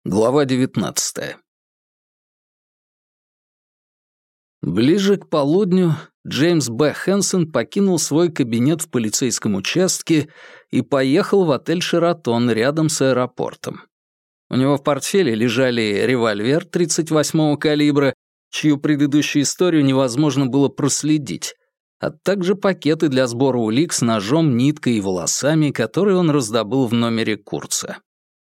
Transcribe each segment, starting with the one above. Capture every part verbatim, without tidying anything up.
Глава девятнадцатая. Ближе к полудню Джеймс Б. Хэнсон покинул свой кабинет в полицейском участке и поехал в отель «Шератон» рядом с аэропортом. У него в портфеле лежали револьвер тридцать восьмого калибра, чью предыдущую историю невозможно было проследить, а также пакеты для сбора улик с ножом, ниткой и волосами, которые он раздобыл в номере Курца.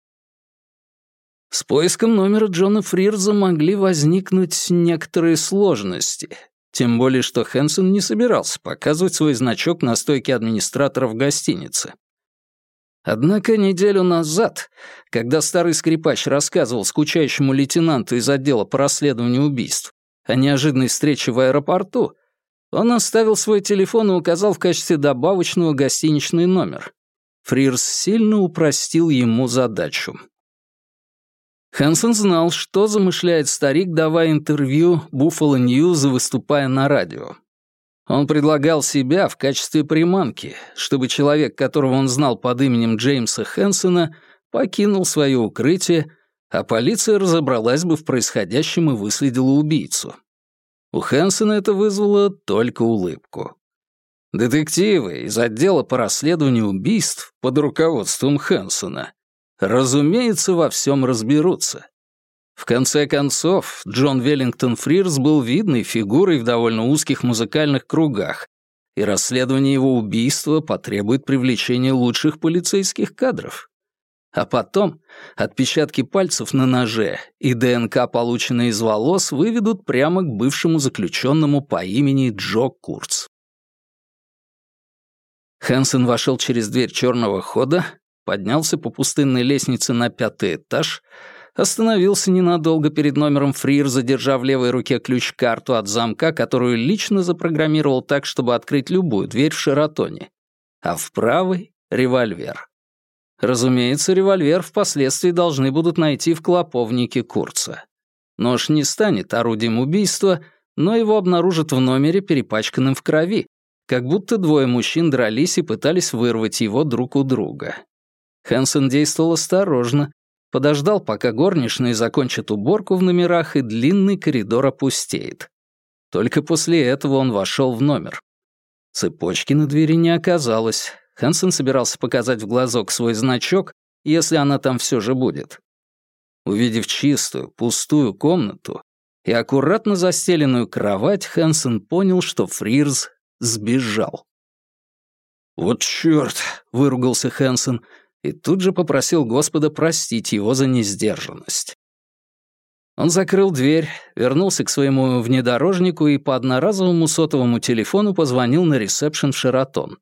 С поиском номера Джона Фрирза могли возникнуть некоторые сложности, тем более что Хэнсон не собирался показывать свой значок на стойке администратора в гостинице. Однако неделю назад, когда старый скрипач рассказывал скучающему лейтенанту из отдела по расследованию убийств о неожиданной встрече в аэропорту, он оставил свой телефон и указал в качестве добавочного гостиничный номер. Фрирз сильно упростил ему задачу. Хэнсон знал, что замышляет старик, давая интервью Buffalo News и выступая на радио. Он предлагал себя в качестве приманки, чтобы человек, которого он знал под именем Джеймса Хэнсона, покинул свое укрытие, а полиция разобралась бы в происходящем и выследила убийцу. У Хэнсона это вызвало только улыбку. Детективы из отдела по расследованию убийств под руководством Хэнсона, разумеется, во всем разберутся. В конце концов, Джон Веллингтон Фрирз был видной фигурой в довольно узких музыкальных кругах, и расследование его убийства потребует привлечения лучших полицейских кадров. А потом отпечатки пальцев на ноже и ДНК, полученные из волос, выведут прямо к бывшему заключенному по имени Джо Курц. Хэнсон вошел через дверь черного хода, поднялся по пустынной лестнице на пятый этаж, остановился ненадолго перед номером Фрирза, держа в левой руке ключ-карту от замка, которую лично запрограммировал так, чтобы открыть любую дверь в Шератоне, а в правой — револьвер. Разумеется, револьвер впоследствии должны будут найти в клоповнике Курца. Нож не станет орудием убийства, но его обнаружат в номере, перепачканным в крови, как будто двое мужчин дрались и пытались вырвать его друг у друга. Хэнсон действовал осторожно, подождал, пока горничные закончат уборку в номерах и длинный коридор опустеет. Только после этого он вошел в номер. Цепочки на двери не оказалось. Хэнсон собирался показать в глазок свой значок, если она там все же будет. Увидев чистую, пустую комнату и аккуратно застеленную кровать, Хэнсон понял, что Фрирз сбежал. «Вот чёрт!» — выругался Хэнсон и тут же попросил Господа простить его за несдержанность. Он закрыл дверь, вернулся к своему внедорожнику и по одноразовому сотовому телефону позвонил на ресепшн в Шератон.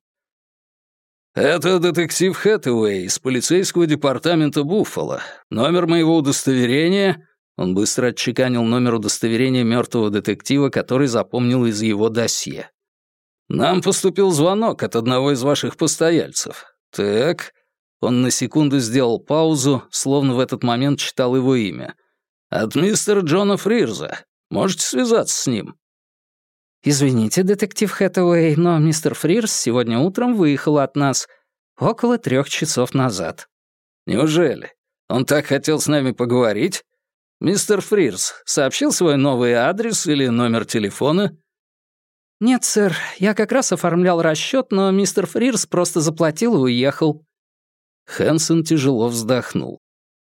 «Это детектив Хэтэуэй из полицейского департамента Буффало. Номер моего удостоверения...» Он быстро отчеканил номер удостоверения мертвого детектива, который запомнил из его досье. «Нам поступил звонок от одного из ваших постояльцев. Так...» Он на секунду сделал паузу, словно в этот момент читал его имя. «От мистера Джона Фрирза. Можете связаться с ним?» «Извините, детектив Хэтэуэй, но мистер Фрирз сегодня утром выехал от нас около трех часов назад». «Неужели? Он так хотел с нами поговорить? Мистер Фрирз сообщил свой новый адрес или номер телефона?» «Нет, сэр, я как раз оформлял расчет, но мистер Фрирз просто заплатил и уехал». Хэнсон тяжело вздохнул.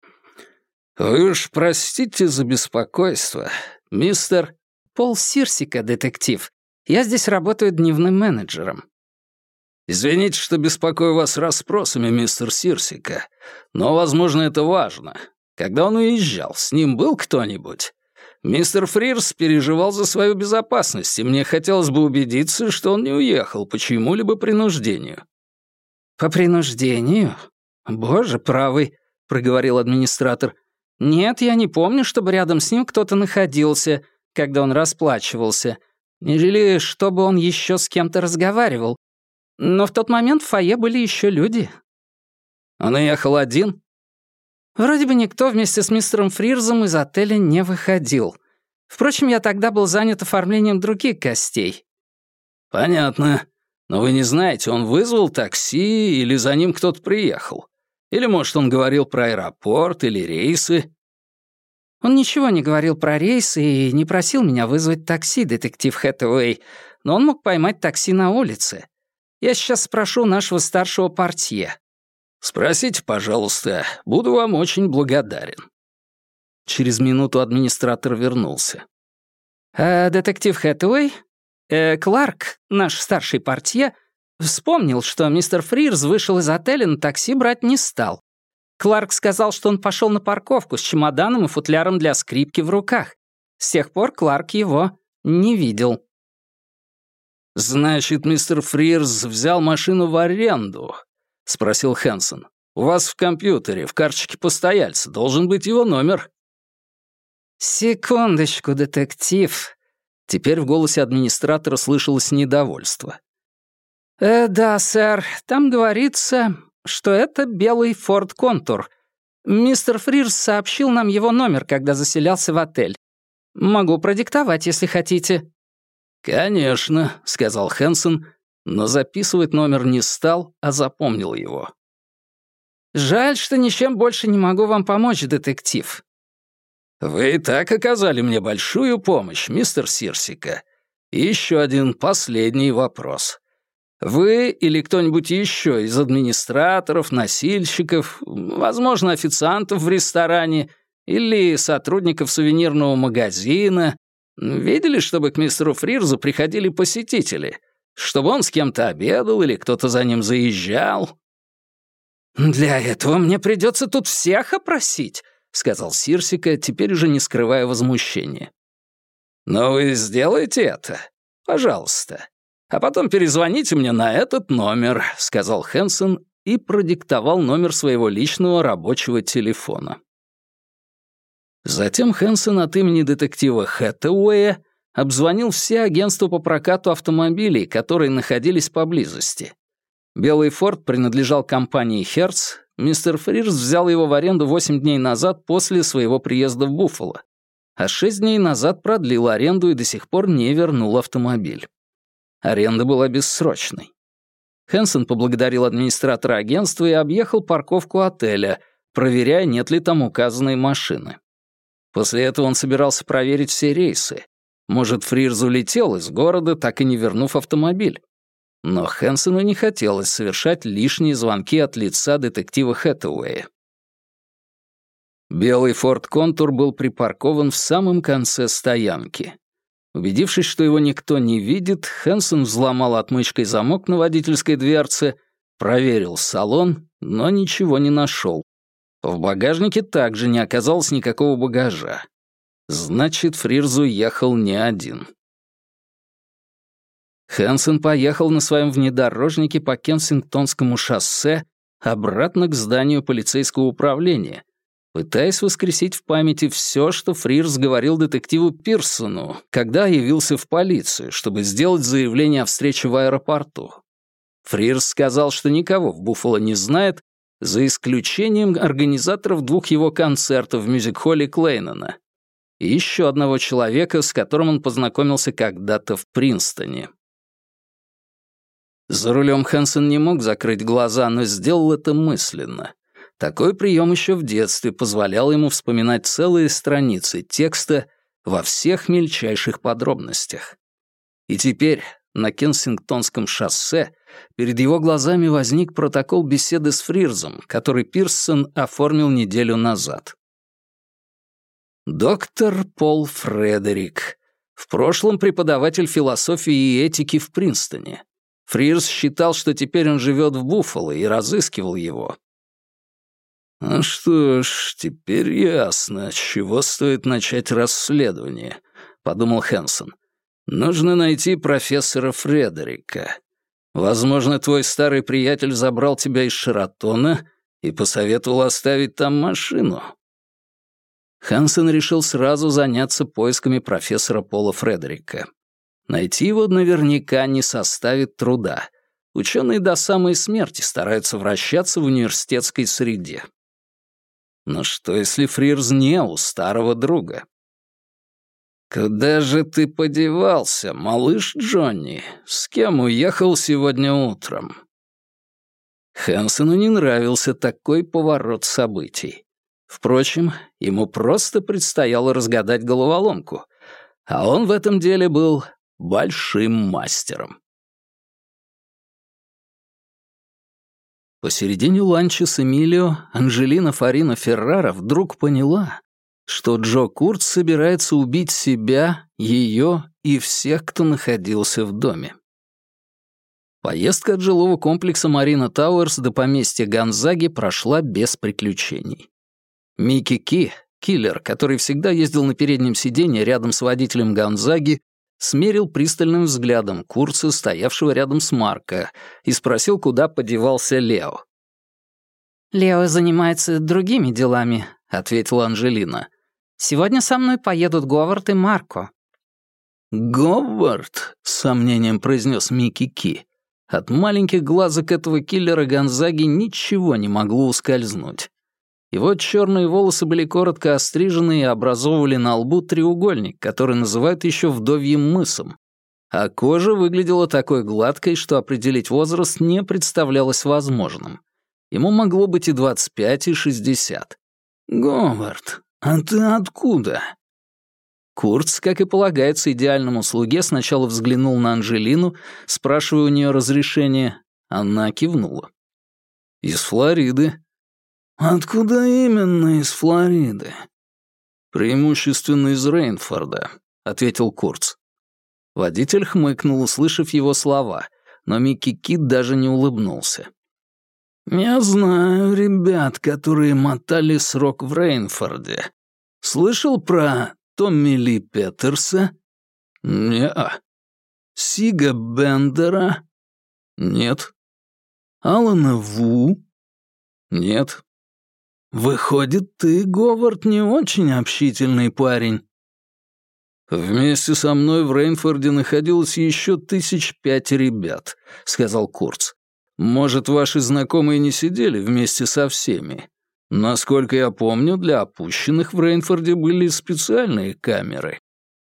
«Вы уж простите за беспокойство, мистер...» «Пол Сирсика, детектив. Я здесь работаю дневным менеджером». «Извините, что беспокою вас расспросами, мистер Сирсика, но, возможно, это важно. Когда он уезжал, с ним был кто-нибудь? Мистер Фрирз переживал за свою безопасность, и мне хотелось бы убедиться, что он не уехал по чьему-либо принуждению». «По принуждению? Боже правый», — проговорил администратор. «Нет, я не помню, чтобы рядом с ним кто-то находился, когда он расплачивался, или чтобы он еще с кем-то разговаривал. Но в тот момент в фойе были еще люди». «Он уехал один?» «Вроде бы никто вместе с мистером Фрирзом из отеля не выходил. Впрочем, я тогда был занят оформлением других гостей». «Понятно. Но вы не знаете, он вызвал такси или за ним кто-то приехал? Или, может, он говорил про аэропорт или рейсы?» Он ничего не говорил про рейс и не просил меня вызвать такси, детектив Хэтэуэй, но он мог поймать такси на улице. Я сейчас спрошу нашего старшего портье». «Спросите, пожалуйста, буду вам очень благодарен». Через минуту администратор вернулся. «Э, детектив Хэтэуэй, э, Кларк, наш старший портье, вспомнил, что мистер Фрирз вышел из отеля, но такси брать не стал. Кларк сказал, что он пошел на парковку с чемоданом и футляром для скрипки в руках. С тех пор Кларк его не видел». «Значит, мистер Фрирз взял машину в аренду?» — спросил Хэнсон. «У вас в компьютере, в карточке постояльца, должен быть его номер». «Секундочку, детектив». Теперь в голосе администратора слышалось недовольство. «Э, да, сэр, там говорится, что это белый Форд Контур. Мистер Фрирз сообщил нам его номер, когда заселялся в отель. Могу продиктовать, если хотите». «Конечно», — сказал Хэнсон, но записывать номер не стал, а запомнил его. «Жаль, что ничем больше не могу вам помочь, детектив». «Вы и так оказали мне большую помощь, мистер Сирсика. И еще один последний вопрос. Вы или кто-нибудь еще из администраторов, носильщиков, возможно, официантов в ресторане или сотрудников сувенирного магазина видели, чтобы к мистеру Фрирзу приходили посетители? Чтобы он с кем-то обедал или кто-то за ним заезжал?» «Для этого мне придется тут всех опросить», — сказал Сирсика, теперь уже не скрывая возмущения. «Но вы сделаете это? Пожалуйста. А потом перезвоните мне на этот номер», — сказал Хэнсон и продиктовал номер своего личного рабочего телефона. Затем Хэнсон от имени детектива Хэтэуэя обзвонил все агентства по прокату автомобилей, которые находились поблизости. Белый Форд принадлежал компании «Херц». Мистер Фрирз взял его в аренду восемь дней назад после своего приезда в Буффало, а шесть дней назад продлил аренду и до сих пор не вернул автомобиль. Аренда была бессрочной. Хэнсон поблагодарил администратора агентства и объехал парковку отеля, проверяя, нет ли там указанной машины. После этого он собирался проверить все рейсы. Может, Фрирз улетел из города, так и не вернув автомобиль. Но Хэнсону не хотелось совершать лишние звонки от лица детектива Хэтэуэя. Белый Форд Контур был припаркован в самом конце стоянки. Убедившись, что его никто не видит, Хэнсон взломал отмычкой замок на водительской дверце, проверил салон, но ничего не нашел. В багажнике также не оказалось никакого багажа. Значит, Фрирз уехал не один. Хэнсон поехал на своем внедорожнике по Кенсингтонскому шоссе обратно к зданию полицейского управления, пытаясь воскресить в памяти все, что Фрирз говорил детективу Пирсону, когда явился в полицию, чтобы сделать заявление о встрече в аэропорту. Фрирз сказал, что никого в Буффало не знает, за исключением организаторов двух его концертов в мюзик-холле Клейнона и еще одного человека, с которым он познакомился когда-то в Принстоне. За рулем Хэнсон не мог закрыть глаза, но сделал это мысленно. Такой прием еще в детстве позволял ему вспоминать целые страницы текста во всех мельчайших подробностях. И теперь на Кенсингтонском шоссе перед его глазами возник протокол беседы с Фрирзом, который Пирсон оформил неделю назад. Доктор Пол Фредерик. В прошлом преподаватель философии и этики в Принстоне. Фрирз считал, что теперь он живет в Буффало, и разыскивал его. «Ну что ж, теперь ясно, с чего стоит начать расследование», — подумал Хэнсон. «Нужно найти профессора Фредерика. Возможно, твой старый приятель забрал тебя из Шератона и посоветовал оставить там машину». Хэнсон решил сразу заняться поисками профессора Пола Фредерика. Найти его наверняка не составит труда. Ученые до самой смерти стараются вращаться в университетской среде. Но что, если Фрирз не у старого друга? «Куда же ты подевался, малыш Джонни? С кем уехал сегодня утром?» Хэнсону не нравился такой поворот событий. Впрочем, ему просто предстояло разгадать головоломку, а он в этом деле был большим мастером. Посередине ланча с Эмилио Анджелина Фарина Феррара вдруг поняла, что Джо Курц собирается убить себя, ее и всех, кто находился в доме. Поездка от жилого комплекса Марина Тауэрс до поместья Гонзаги прошла без приключений. Микки Ки, киллер, который всегда ездил на переднем сиденье рядом с водителем Гонзаги, смерил пристальным взглядом Курца, стоявшего рядом с Марко, и спросил, куда подевался Лео. «Лео занимается другими делами», — ответила Анджелина. «Сегодня со мной поедут Говард и Марко». «Говард?» — с сомнением произнес Микки Ки. От маленьких глазок этого киллера Гонзаги ничего не могло ускользнуть. Его черные волосы были коротко острижены и образовывали на лбу треугольник, который называют еще вдовьим мысом, а кожа выглядела такой гладкой, что определить возраст не представлялось возможным. Ему могло быть и двадцать пять, и шестьдесят. «Говард, а ты откуда?» Курц, как и полагается идеальному слуге, сначала взглянул на Анджелину, спрашивая у нее разрешения. Она кивнула. «Из Флориды». «Откуда именно из Флориды?» «Преимущественно из Рейнфорда», — ответил Курц. Водитель хмыкнул, услышав его слова, но Микки Кит даже не улыбнулся. «Я знаю ребят, которые мотали срок в Рейнфорде. Слышал про Томми Ли Петерса?» «Не-а». «Сига Бендера?» «Нет». «Алана Ву?» «Нет». «Выходит, ты, Говард, не очень общительный парень». «Вместе со мной в Рейнфорде находилось еще тысяч пять ребят», — сказал Курц. «Может, ваши знакомые не сидели вместе со всеми? Насколько я помню, для опущенных в Рейнфорде были специальные камеры».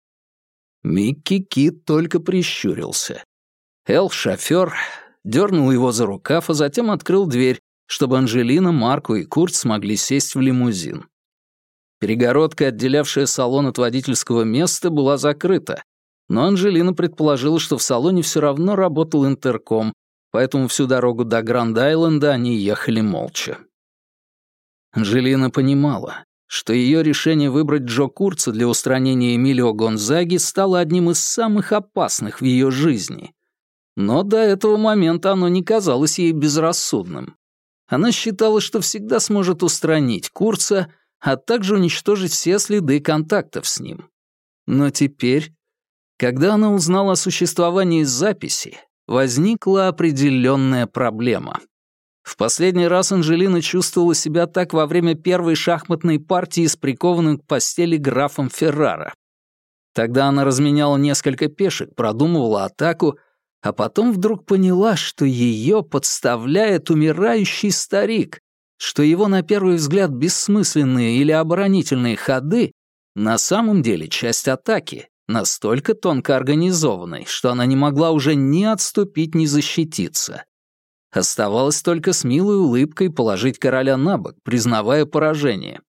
Микки Кит только прищурился. Эл, шофер, дернул его за рукав, а затем открыл дверь, чтобы Анджелина, Марко и Курт смогли сесть в лимузин. Перегородка, отделявшая салон от водительского места, была закрыта, но Анджелина предположила, что в салоне все равно работал интерком, поэтому всю дорогу до Гранд-Айленда они ехали молча. Анджелина понимала, что ее решение выбрать Джо Курца для устранения Эмилио Гонзаги стало одним из самых опасных в ее жизни. Но до этого момента оно не казалось ей безрассудным. Она считала, что всегда сможет устранить Курца, а также уничтожить все следы контактов с ним. Но теперь, когда она узнала о существовании записи, возникла определенная проблема. В последний раз Анджелина чувствовала себя так во время первой шахматной партии с прикованным к постели графом Феррара. Тогда она разменяла несколько пешек, продумывала атаку, а потом вдруг поняла, что ее подставляет умирающий старик, что его на первый взгляд бессмысленные или оборонительные ходы на самом деле часть атаки, настолько тонко организованной, что она не могла уже ни отступить, ни защититься. Оставалось только с милой улыбкой положить короля на бок, признавая поражение.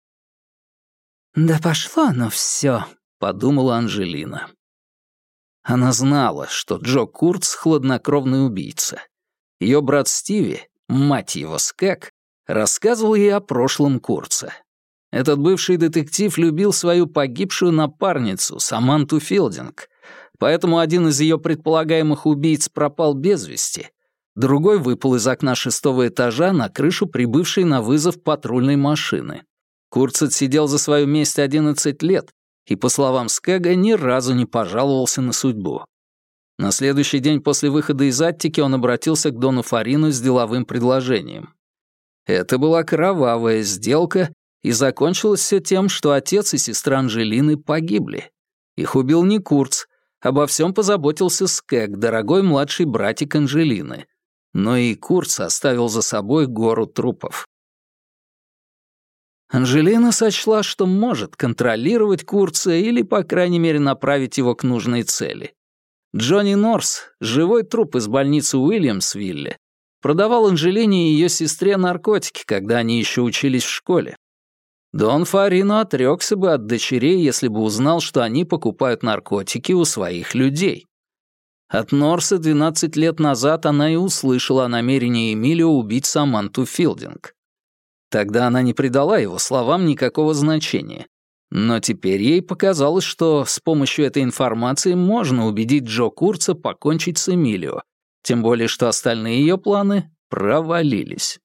«Да пошло оно все», — подумала Анджелина. Она знала, что Джо Курц — хладнокровный убийца. Ее брат Стиви, мать его Скэг, рассказывал ей о прошлом Курца. Этот бывший детектив любил свою погибшую напарницу, Саманту Филдинг, поэтому один из ее предполагаемых убийц пропал без вести, другой выпал из окна шестого этажа на крышу прибывшей на вызов патрульной машины. Курц отсидел за свою месть одиннадцать лет, и, по словам Скэга, ни разу не пожаловался на судьбу. На следующий день после выхода из Аттики он обратился к Дону Фарину с деловым предложением. Это была кровавая сделка, и закончилось все тем, что отец и сестра Анджелины погибли. Их убил не Курц, обо всем позаботился Скэг, дорогой младший братик Анджелины. Но и Курц оставил за собой гору трупов. Анджелина сочла, что может контролировать Курца или, по крайней мере, направить его к нужной цели. Джонни Норс, живой труп из больницы Уильямсвилле, продавал Анджелине и ее сестре наркотики, когда они еще учились в школе. Дон Фарино отрекся бы от дочерей, если бы узнал, что они покупают наркотики у своих людей. От Норса двенадцать лет назад она и услышала о намерении Эмилио убить Саманту Филдинг. Тогда она не придала его словам никакого значения. Но теперь ей показалось, что с помощью этой информации можно убедить Джо Курца покончить с Эмилио, тем более что остальные ее планы провалились.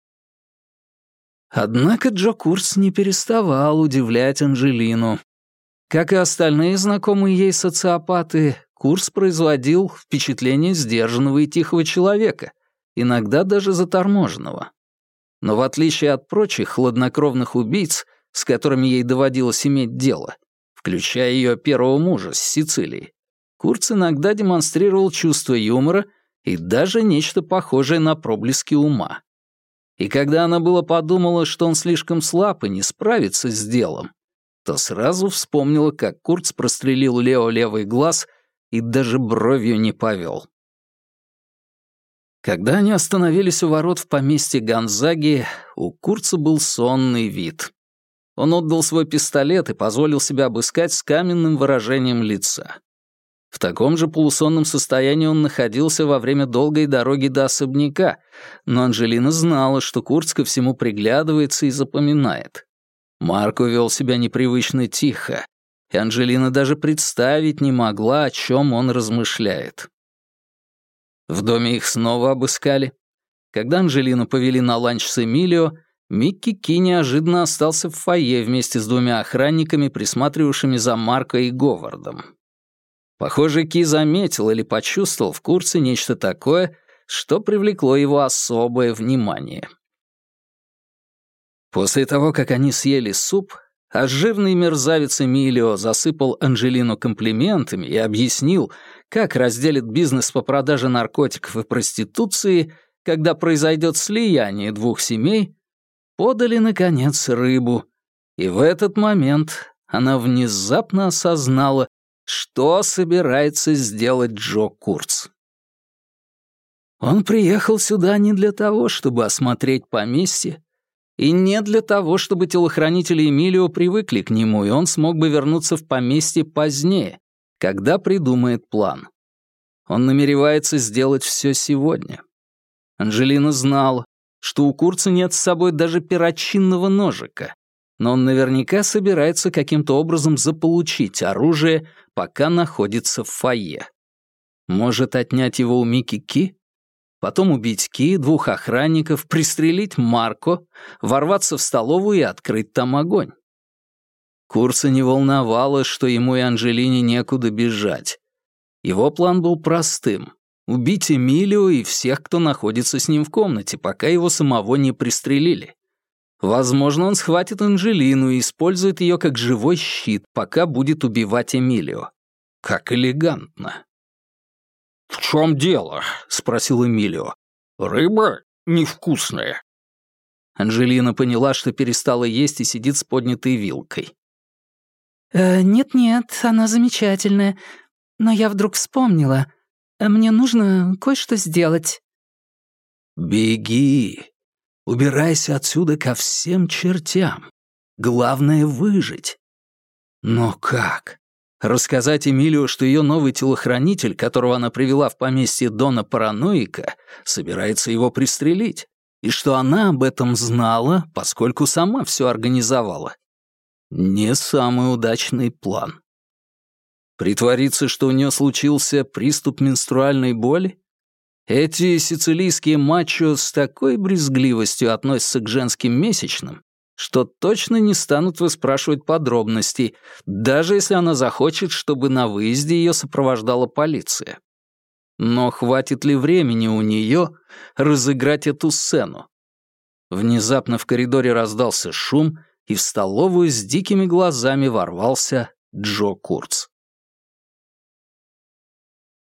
Однако Джо Курц не переставал удивлять Анджелину. Как и остальные знакомые ей социопаты, Курц производил впечатление сдержанного и тихого человека, иногда даже заторможенного. Но в отличие от прочих хладнокровных убийц, с которыми ей доводилось иметь дело, включая ее первого мужа с Сицилии, Курц иногда демонстрировал чувство юмора и даже нечто похожее на проблески ума. И когда она было подумала, что он слишком слаб и не справится с делом, то сразу вспомнила, как Курц прострелил Лео левый глаз и даже бровью не повел. Когда они остановились у ворот в поместье Гонзаги, у Курца был сонный вид. Он отдал свой пистолет и позволил себя обыскать с каменным выражением лица. В таком же полусонном состоянии он находился во время долгой дороги до особняка, но Анджелина знала, что Курц ко всему приглядывается и запоминает. Марко вел себя непривычно тихо, и Анджелина даже представить не могла, о чем он размышляет. В доме их снова обыскали. Когда Анджелину повели на ланч с Эмилио, Микки Ки неожиданно остался в фойе вместе с двумя охранниками, присматривавшими за Марко и Говардом. Похоже, Ки заметил или почувствовал в Курце нечто такое, что привлекло его особое внимание. После того, как они съели суп, а жирный мерзавец Эмилио засыпал Анджелину комплиментами и объяснил, как разделит бизнес по продаже наркотиков и проституции, когда произойдет слияние двух семей, подали, наконец, рыбу. И в этот момент она внезапно осознала, что собирается сделать Джо Курц. Он приехал сюда не для того, чтобы осмотреть поместье, и не для того, чтобы телохранители Эмилио привыкли к нему, и он смог бы вернуться в поместье позднее, когда придумает план. Он намеревается сделать все сегодня. Анджелина знала, что у Курца нет с собой даже перочинного ножика, но он наверняка собирается каким-то образом заполучить оружие, пока находится в фойе. Может отнять его у Микки Ки? Потом убить Ки, двух охранников, пристрелить Марко, ворваться в столовую и открыть там огонь. Курца не волновало, что ему и Анджелине некуда бежать. Его план был простым — убить Эмилио и всех, кто находится с ним в комнате, пока его самого не пристрелили. Возможно, он схватит Анджелину и использует ее как живой щит, пока будет убивать Эмилио. Как элегантно. «В чем дело?» — спросил Эмилио. «Рыба невкусная». Анджелина поняла, что перестала есть и сидит с поднятой вилкой. «Э, «Нет-нет, она замечательная. Но я вдруг вспомнила. Мне нужно кое-что сделать». «Беги. Убирайся отсюда ко всем чертям. Главное — выжить». Но как? Рассказать Эмилио, что ее новый телохранитель, которого она привела в поместье Дона Параноика, собирается его пристрелить, и что она об этом знала, поскольку сама все организовала. Не самый удачный план. Притвориться, что у нее случился приступ менструальной боли? Эти сицилийские мачо с такой брезгливостью относятся к женским месячным, что точно не станут выспрашивать подробностей, даже если она захочет, чтобы на выезде ее сопровождала полиция. Но хватит ли времени у нее разыграть эту сцену? Внезапно в коридоре раздался шум, и в столовую с дикими глазами ворвался Джо Курц.